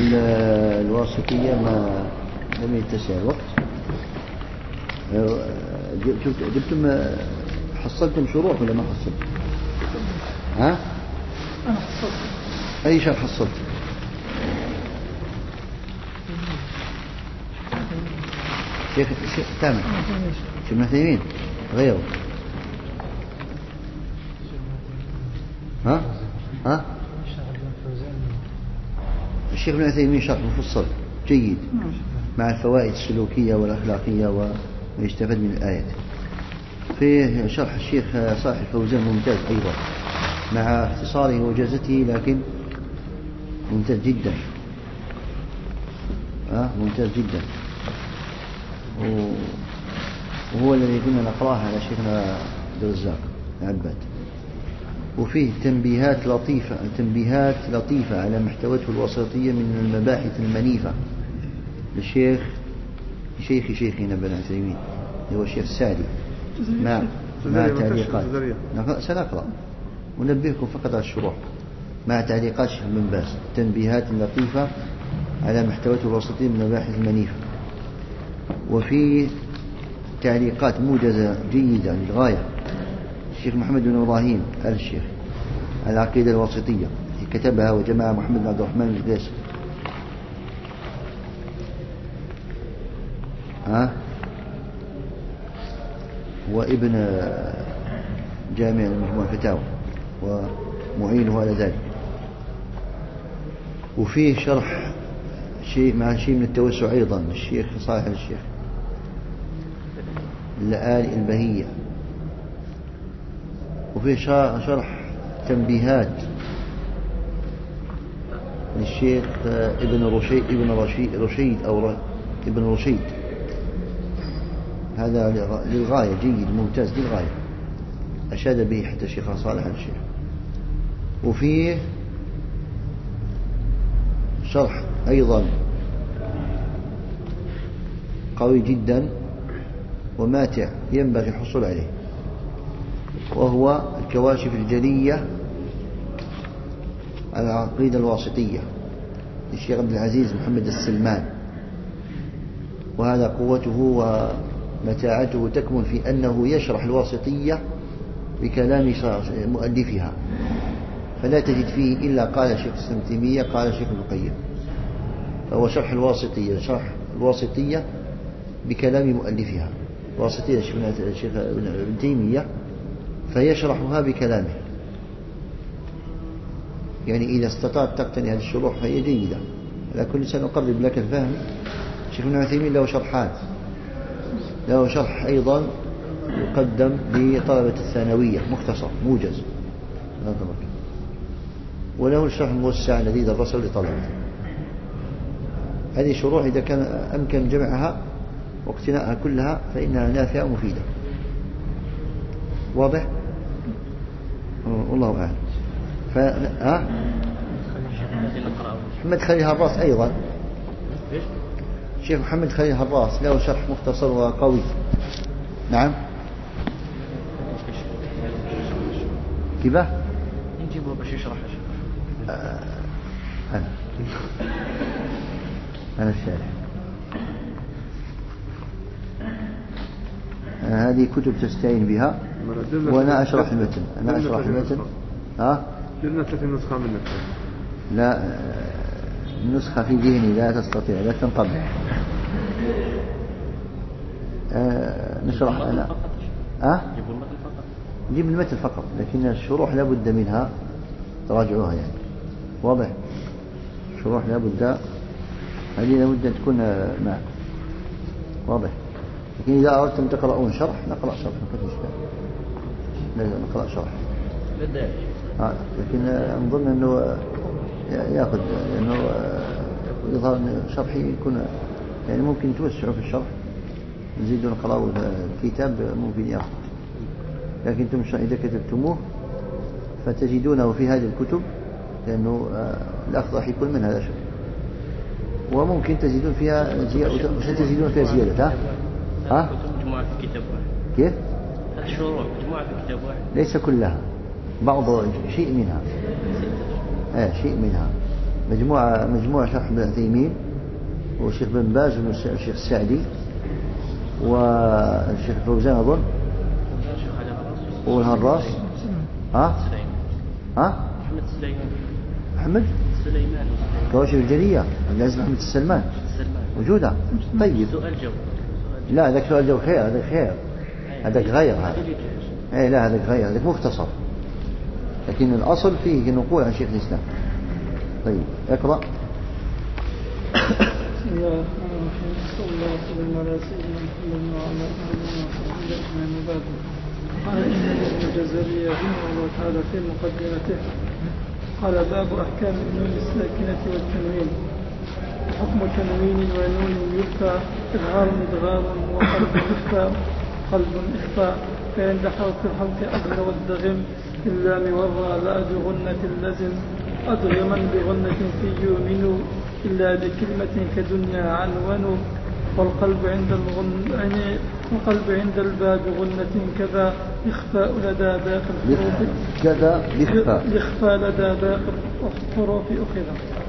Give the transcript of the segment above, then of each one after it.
الواسطية ما لم يتسع الوقت. جبتم حصلتم شروح ولا ما حصلتم؟ ها؟ أنا حصلت. أي شرح حصلت؟ شيخ تامر شيخ ابن عثيمين غيره. ها؟ الشيخ ابن عثيمين شرح مفصل جيد مع الفوائد السلوكية والأخلاقية وما يستفاد من الآيات. في شرح الشيخ صالح الفوزان ممتاز أيضا مع اختصاره وجازته، لكن ممتاز جدا. ممتاز جدا، وهو الذي كنا نقرأه على شيخنا عبد الرزاق عباد. وفيه تنبيهات لطيفة على ما احتوته الوسطية من المباحث المنيفة شيخنا ابن عثيمين هو الشيخ السعدي مع تعليقات. سنقرأ ونبهكم فقط على الشروح مع تعليقات الشيخ بن باز. تنبيهات لطيفة على ما احتوته الوسطية من المباحث المنيفة. وفي تعليقات موجزة جيدة للغاية الشيخ محمد بن إبراهيم آل الشيخ العقيدة الواسطية كتبها وجمعها محمد بن عبد الرحمن القيس. وابن جامع المجموع الفتاوى ومعينه على ذلك. وفيه شرح مع شيء من التوسع أيضا الشيخ صالح الشيخ الآل البهية. وفيه شرح تنبيهات للشيخ ابن رشيد هذا للغاية جيد ممتاز للغاية، أشاد به حتى الشيخ صالح الشيخ. وفيه شرح أيضا قوي جدا وماتع ينبغي الحصول عليه، وهو الكواشف الجلية على العقيدة الواسطية للشيخ عبد العزيز محمد السلمان. وهذا قوته ومتاعته تكمن في أنه يشرح الواسطية بكلام مؤلفها، فلا تجد فيه إلا قال شيخ الإسلام ابن تيمية قال شيخ ابن القيم. فهو شرح الواسطية بكلام مؤلفها. الواسطية الشيخ ابن تيمية فيشرحها بكلامه. يعني إذا استطعت تقتني هذه الشروح فهي جيدة. على كل سنقرب لك الفهم. الشيخ ابن عثيمين له شرحات، له شرح أيضا يقدم لطلبة الثانوية مختصر موجز، وله الشرح الموسع الذي درسه لطلبة. هذه الشروح إذا كان أمكن جمعها واقتناءها كلها فإنها نافعة ومفيدة. واضح؟ والله أعلم. محمد خليل هراس أيضا، الشيخ محمد خليل هراس له شرح مختصر وقوي. نعم. كيف نجيبه باش يشرح أنا الشارح. هذه كتب تستعين بها وأنا أشرح المتن. جبنا 30 نسخة منك. لا، النسخة في ذهني لا تستطيع لا تنطبع. نشرح أنا. نجيب المتن فقط، لكن الشروح لا بد منها تراجعوها يعني. واضح؟ الشروح لا بد، هذه لا بد أن تكون معكم. واضح؟ لكن إذا أردتم تقرؤون شرح نقرأ شرح ما في إشكال. لا نقرأ شرح. لكن أظن أنه يأخذ، لأنه يظهر أن شرحي يكون يعني ممكن توسعوا في الشرح، نزيدوا نقرأوا الكتاب ممكن يأخذ. لكن أنتم إذا كتبتموه فتجدونه في هذه الكتب، لأنه الأخذ راح يكون من هذا الشيء، وممكن تزيدون فيها زيادة. ستزيدون فيها زيادة. مجموعة في كتاب واحد. كيف؟ هذه الشروح مجموعة في كتاب واحد. ليس كلها، بعض شيء منها. شيء منها. مجموعة شرح ابن عثيمين والشيخ بن باز والشيخ السعدي والشيخ فوزان أظن والهراس. محمد سليمان كواشف الجلية لازم محمد السلمان موجودة. طيب لا هذاك سؤال جو خير، هذاك خير، هذاك غير هذا. اي لا هذاك غير، هذاك مختصر، لكن الأصل فيه نقول عن شيخ الإسلام. طيب اقرأ. بسم الله الرحمن الرحيم. صلى الله وسلم على سيدنا محمد وعلى آله وصحبه أجمعين وبعد. قال إن ابن الجزري رحمه الله تعالى في مقدمته قال: باب أحكام النون الساكنة والتنوين. حكم تنوين ونون يرفع إظهار إدغام وقلب إخفاء قلب إخفاء. فعند حرف الحلق أدغ والدغم إلا مورى لا بغنة اللزم أدغما بغنة في يؤمن إلا بكلمة كدنيا عنون. والقلب عند الباب غنة كذا إخفاء لدى باقي الحروف كذا إخفاء لدى باقي الحروف أخذ.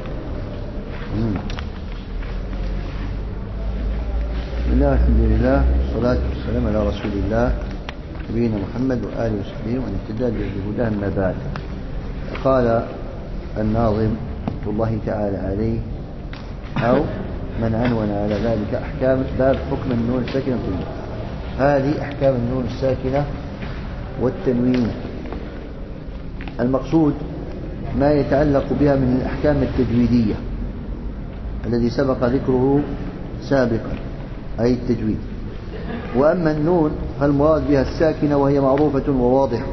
بسم الله الحمد لله والصلاة والسلام على رسول الله نبينا محمد وآله وصحبه ومن اهتدى بهداه أما بعد. قال الناظم رحمة الله تعالى عليه أو من عنون على ذلك أحكام باب حكم النون الساكنة والتنوين. هذه أحكام النون الساكنة والتنوين. المقصود ما يتعلق بها من الأحكام التجويدية الذي سبق ذكره سابقا أي التجويد. وأما النون فالمراد بها الساكنة وهي معروفة وواضحة.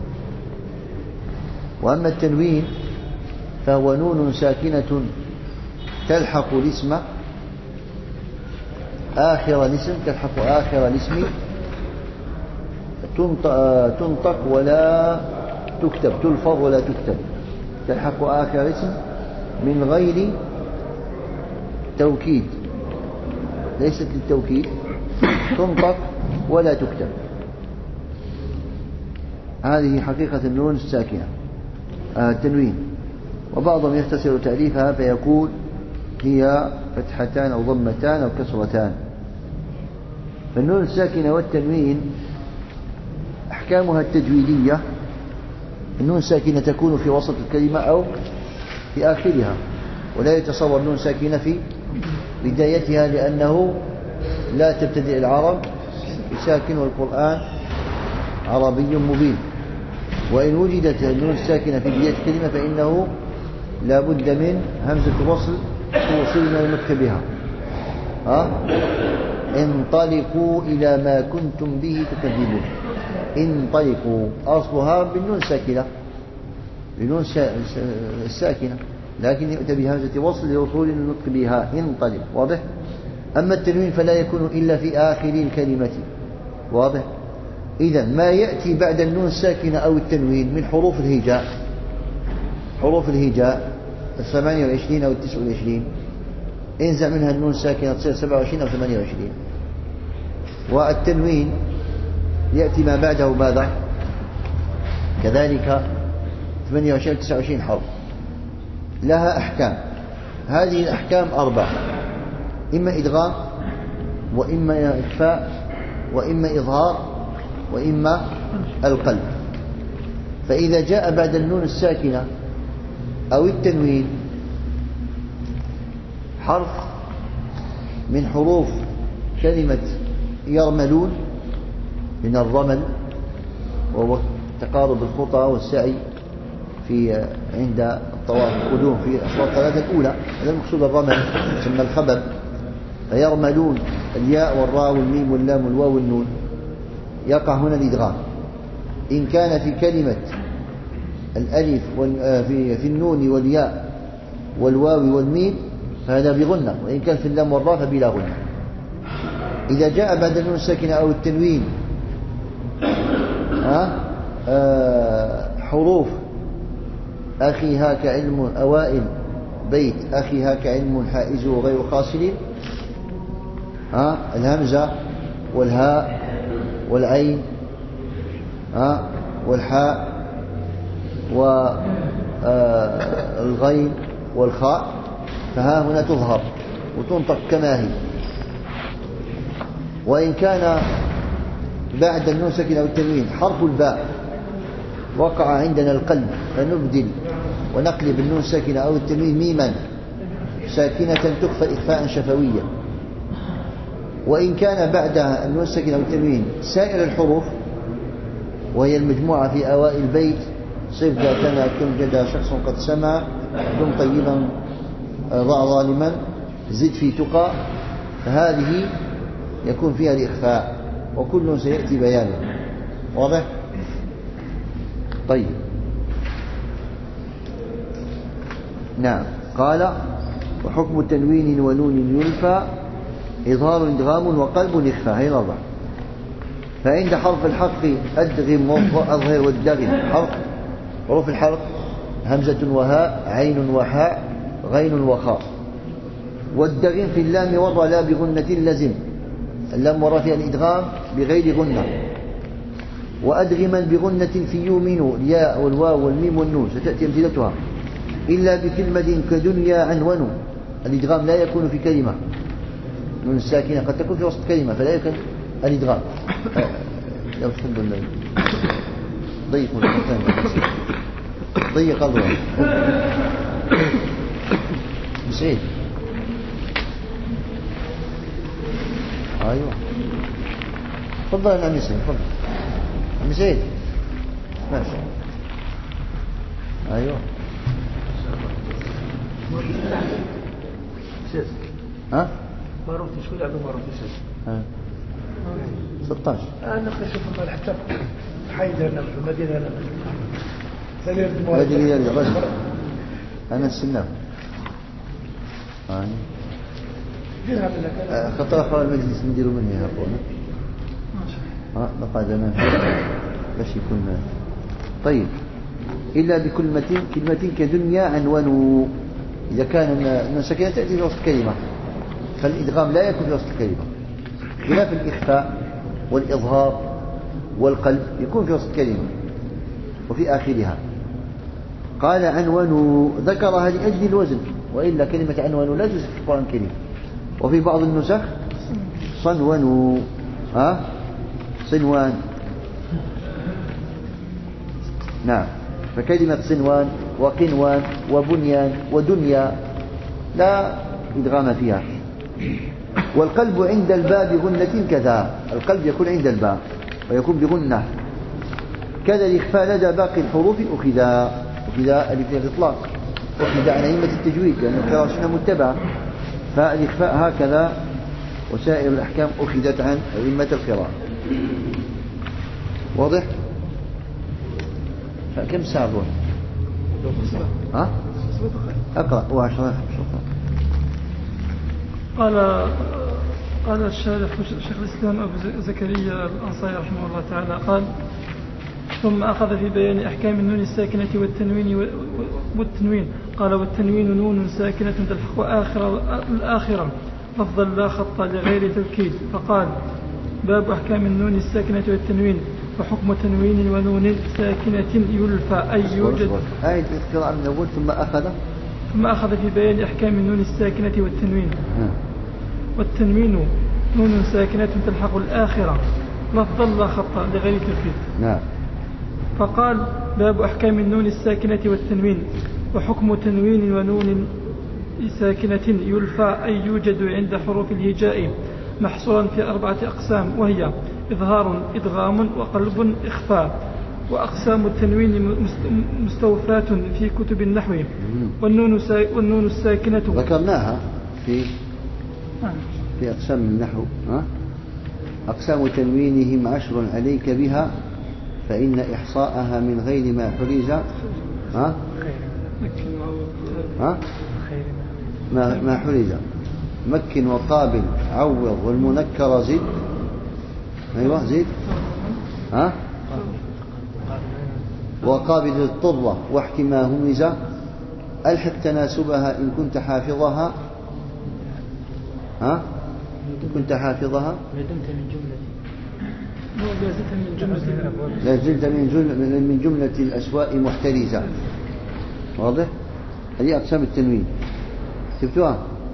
وأما التنوين فهو نون ساكنة تلحق الاسم آخر الاسم، تلحق آخر الاسم، تنطق ولا تكتب، تلفظ ولا تكتب، تلحق آخر الاسم من غير توكيد، ليست للتوكيد، تنطق ولا تكتب. هذه حقيقة النون الساكنة التنوين. وبعضهم يختصر تعريفها فيقول هي فتحتان أو ضمتان أو كسرتان. فالنون الساكنة والتنوين أحكامها التجويدية. النون الساكنة تكون في وسط الكلمة أو في آخرها، ولا يتصور نون ساكنة في بدايتها لأنه لا تبتدئ العرب بساكن والقرآن عربي مبين. وإن وجدت النون الساكنة في بداية الكلمة فإنه لا بد من همزة وصل توصلنا النطق بها. انطلقوا إلى ما كنتم به تكذبون. انطلقوا أصلها بالنون ساكنة، بالنون الساكنة، لكن يؤتى بهمزة وصل لوصول النطق بها. انطلق. واضح؟ أما التنوين فلا يكون إلا في آخر الكلمة. واضح؟ إذن ما يأتي بعد النون الساكنة أو التنوين من حروف الهجاء، حروف الهجاء 28 أو 29 انزع منها النون الساكنة تصير 27 أو 28. والتنوين يأتي ما بعده ماذا؟ كذلك 28 أو 29 حرف لها أحكام. هذه الأحكام 4: إما إدغام، وإما إخفاء، وإما إظهار، وإما القلب. فإذا جاء بعد النون الساكنة أو التنوين حرف من حروف كلمة يرملون من الرمل، وهو تقارب الخطى والسعي في عند الطواف القدوم في الأشواط الثلاثة الأولى، هذا المقصود الرمل ثم الخبب. فيرملون الياء والراء والميم واللام والواو والنون، يقع هنا الإدغام. إن كان في كلمة الألف في النون والياء والواو والميم فهذا بغنة، وإن كان في اللام والراء فبلا غنة. إذا جاء بعد النون الساكنة أو التنوين حروف أخي هاك علم أوائل بيت أخي هاك علم حائز وغير خاسر، الهمزة والهاء والعين والحاء والغين والخاء فها هنا تظهر وتنطق كما هي. وإن كان بعد النون ساكنة والتنوين حرف الباء وقع عندنا القلب فنبدل ونقلب النون ساكنة أو التنوين ميما ساكنة تخفى إخفاء شفويا. وإن كان بعدها النون ساكنة والتنوين سائر الحروف وهي المجموعة في أوائل البيت صف ذاتنا كن جدا شخص قد سمع كن طيبا ضع ظالما زد في تقى، فهذه يكون فيها الإخفاء وكل سيأتي بيانه. واضح؟ طيب. نعم. قال وحكم تنوين ونون يلفى إظهار إدغام وقلب إخفاء. هي الأربعة. فعند حرف الحق أدغم وأظهر والدغم حروف الحرف همزة وهاء عين وحاء غين وخاء. والدغم في اللام وضع لا بغنة لزم، اللام وراء فيها الإدغام بغير غنة. وأدغما بغنة في يؤمن الياء والواو والميم والنون ستأتي أمثلتها إلا بكلمة كدنيا عنون. الإدغام لا يكون في كلمة، نون الساكنة قد تكون في وسط كلمة فلا يكون الإدغام. لو تحب ضيق المكان ضيق الضوء سعيد. أيوة تفضل يا عمي سعيد، تفضل عمي سعيد ماشي. أيوة ها ما روتش كل عدو ما روتش 16 أنا خشيت من حتى حيدر في المدينة مدينة أنا السنة خطأ أخوة المجلس نديروا مني يا أخوانا نقعد أنا باش يكون. طيب. إلا بكلمة كدنيا عنوان. إذا كان الساكنة تأتي في وسط كلمة فالإدغام لا يكون في وسط الكلمة، خلاف الإخفاء والإظهار والقلب يكون في وسط كلمة وفي آخرها. قال عنوان ذكرها لأجل الوزن، وإلا كلمة عنوان لا توجد في القرآن الكريم. وفي بعض النسخ صنوان صنوان. نعم. فكلمة صنوان وقنوان وبنيان ودنيا لا إدغام فيها. والقلب عند الباء بغنة كذا، القلب يكون عند الباء ويكون بغنة كذا. الإخفاء لدى باقي الحروف أخذا الإطلاق أخذ عن أئمة التجويد لأن القراءة متبعة، فالإخفاء هكذا وسائر الأحكام أخذت عن أئمة القراءة. واضح؟ كم ساعة دول؟ ها؟ أقرأ وعشرة. قال الشارح شيخ الإسلام أبو زكريا الأنصاري رحمه الله تعالى قال ثم أخذ في بيان أحكام النون الساكنة والتنوين قال والتنوين نون ساكنة تلحق الآخرة لفظا لا خط لغير توكيد. فقال باب أحكام النون الساكنة والتنوين وحكم تنوين ونون ساكنة يلفى أي يوجد. آية القراءة من أول ثم أخذ في بيان أحكام النون الساكنة والتنوين. والتنوين نون ساكنة تلحق الآخرة لفظا لا خط لغير توكيد. نعم. فقال باب أحكام النون الساكنة والتنوين وحكم تنوين ونون ساكنة يلفى أي يوجد عند حروف الهجاء محصورا في 4 أقسام، وهي إظهار إدغام وقلب إخفاء. وأقسام التنوين مستوفاة في كتب النحو. والنون الساكنة ذكرناها في أقسام النحو. أقسام تنوينهم 10 عليك بها فإن إحصاءها من غير ما حرز ما حرز. مكن وقابل عوض والمنكر زد. أيوة زد. وقابل الطرة واحكي ما همز. ألحق تناسبها إن كنت حافظها. كنت حافظها لازلت من جملة الأسواء محترزة. واضح؟ هذه أقسام التنوين شفتوها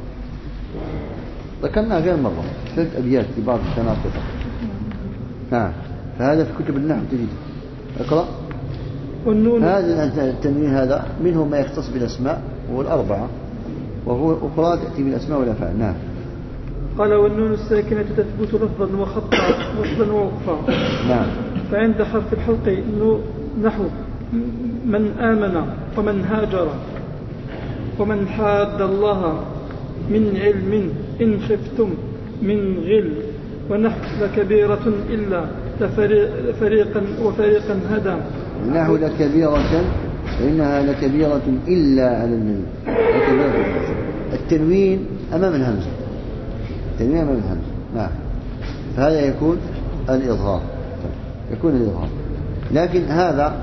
ذكرناها غير مرة 3 أبيات في بعض التناقض. نعم فهذا في كتب النحو تجد اقرأ. والنون هذا التنوين هذا منه ما يختص بالأسماء والأربعة وهو أخرى تأتي بالأسماء والأفعال. نعم. قال والنون الساكنة تثبت لفظا وخطا وصلا ووقفا. نعم. فعند حرف الحلق نحو من آمن ومن هاجر ومن حاد الله من علم إن خفتم من غل ونحو لكبيرة إلا وفريقا هدى. نحو لكبيرة فإنها لكبيرة إلا على النبي. التنوين أمام الهمزة. التنوين أمام الهمزة. نعم. فهذا يكون الإظهار. لكن هذا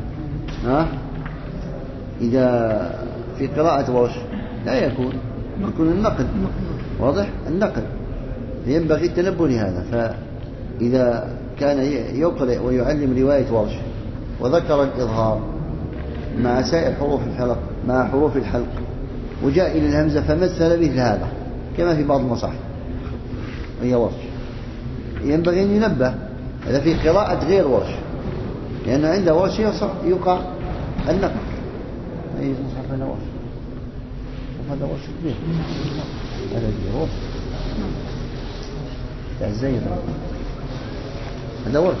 إذا في قراءة ورش لا يكون النقل واضح. النقل ينبغي التنبه لهذا. فإذا كان يقرأ ويعلم رواية ورش وذكر الإظهار مع سائر حروف الحلق مع حروف الحلق وجاء إلى الهمزة فمثل مثل هذا كما في بعض المصاحف وهي ورش ينبغي أن ينبه هذا في قراءة غير ورش لأن عند ورش يقع النقل. أي مصحف هذا ورش وهذا ورش كبير هذا ورش الزين هذا ورش.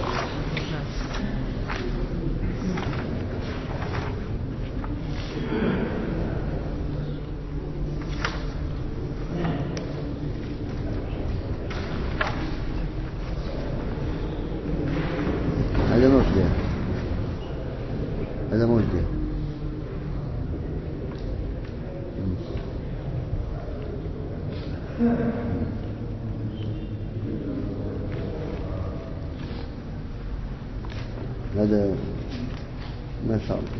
هذا موجه هذا ما شاء الله.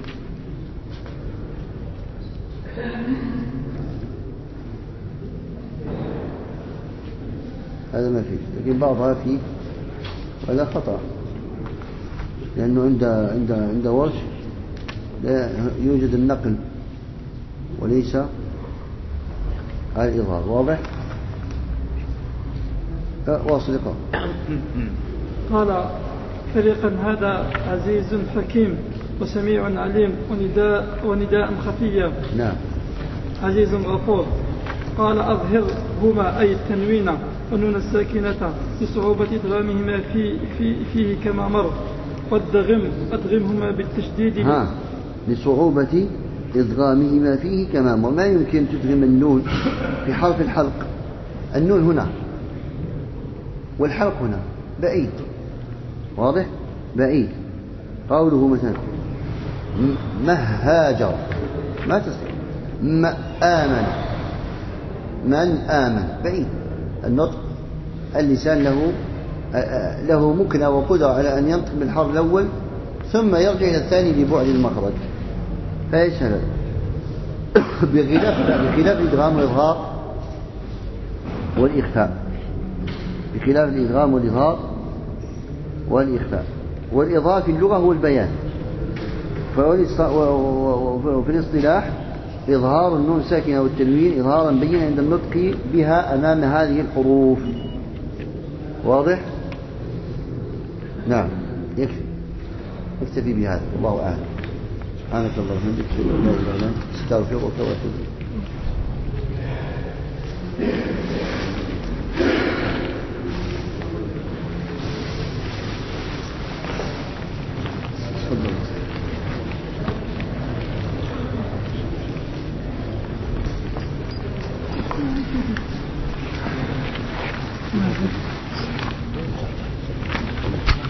هذا ما فيه لكن بعضها فيه وهذا خطأ لأنه عند ورش لا يوجد النقل وليس الإظهار. واضح. واصل. قال فريقا هذا عزيز حكيم وسميع عليم ونداء خفيا. نعم. عزيز غفور. قال أظهرهما أي التنوين والنون الساكنة لصعوبة إدغامهما فيه كما مر وادغمهما بالتشديد لصعوبة إدغامهما فيه كما مر. ما يمكن تدغم النون في حرف الحلق. النون هنا والحلق هنا بعيد. واضح. بعيد. قوله مثلا مهاجر ما تستطيع. آمن من آمن بعيد. النطق اللسان له مكنة وقدرة على أن ينطق بالحرف الأول ثم يرجع إلى الثاني لبعد المخرج فيسهل. بخلاف الإدغام والإظهار والإخفاء. بخلاف الإدغام والإظهار والإخفاء. والإظهار في اللغة هو البيان. وفي الاصطلاح إظهار النون الساكنة والتنوين إظهارا بينا عند النطق بها أمام هذه الحروف. واضح. نعم. يكتفي بهذا والله أعلم. سبحانك اللهم وبحمدك أشهد أن لا إله إلا أنت أستغفرك وأتوب إليك.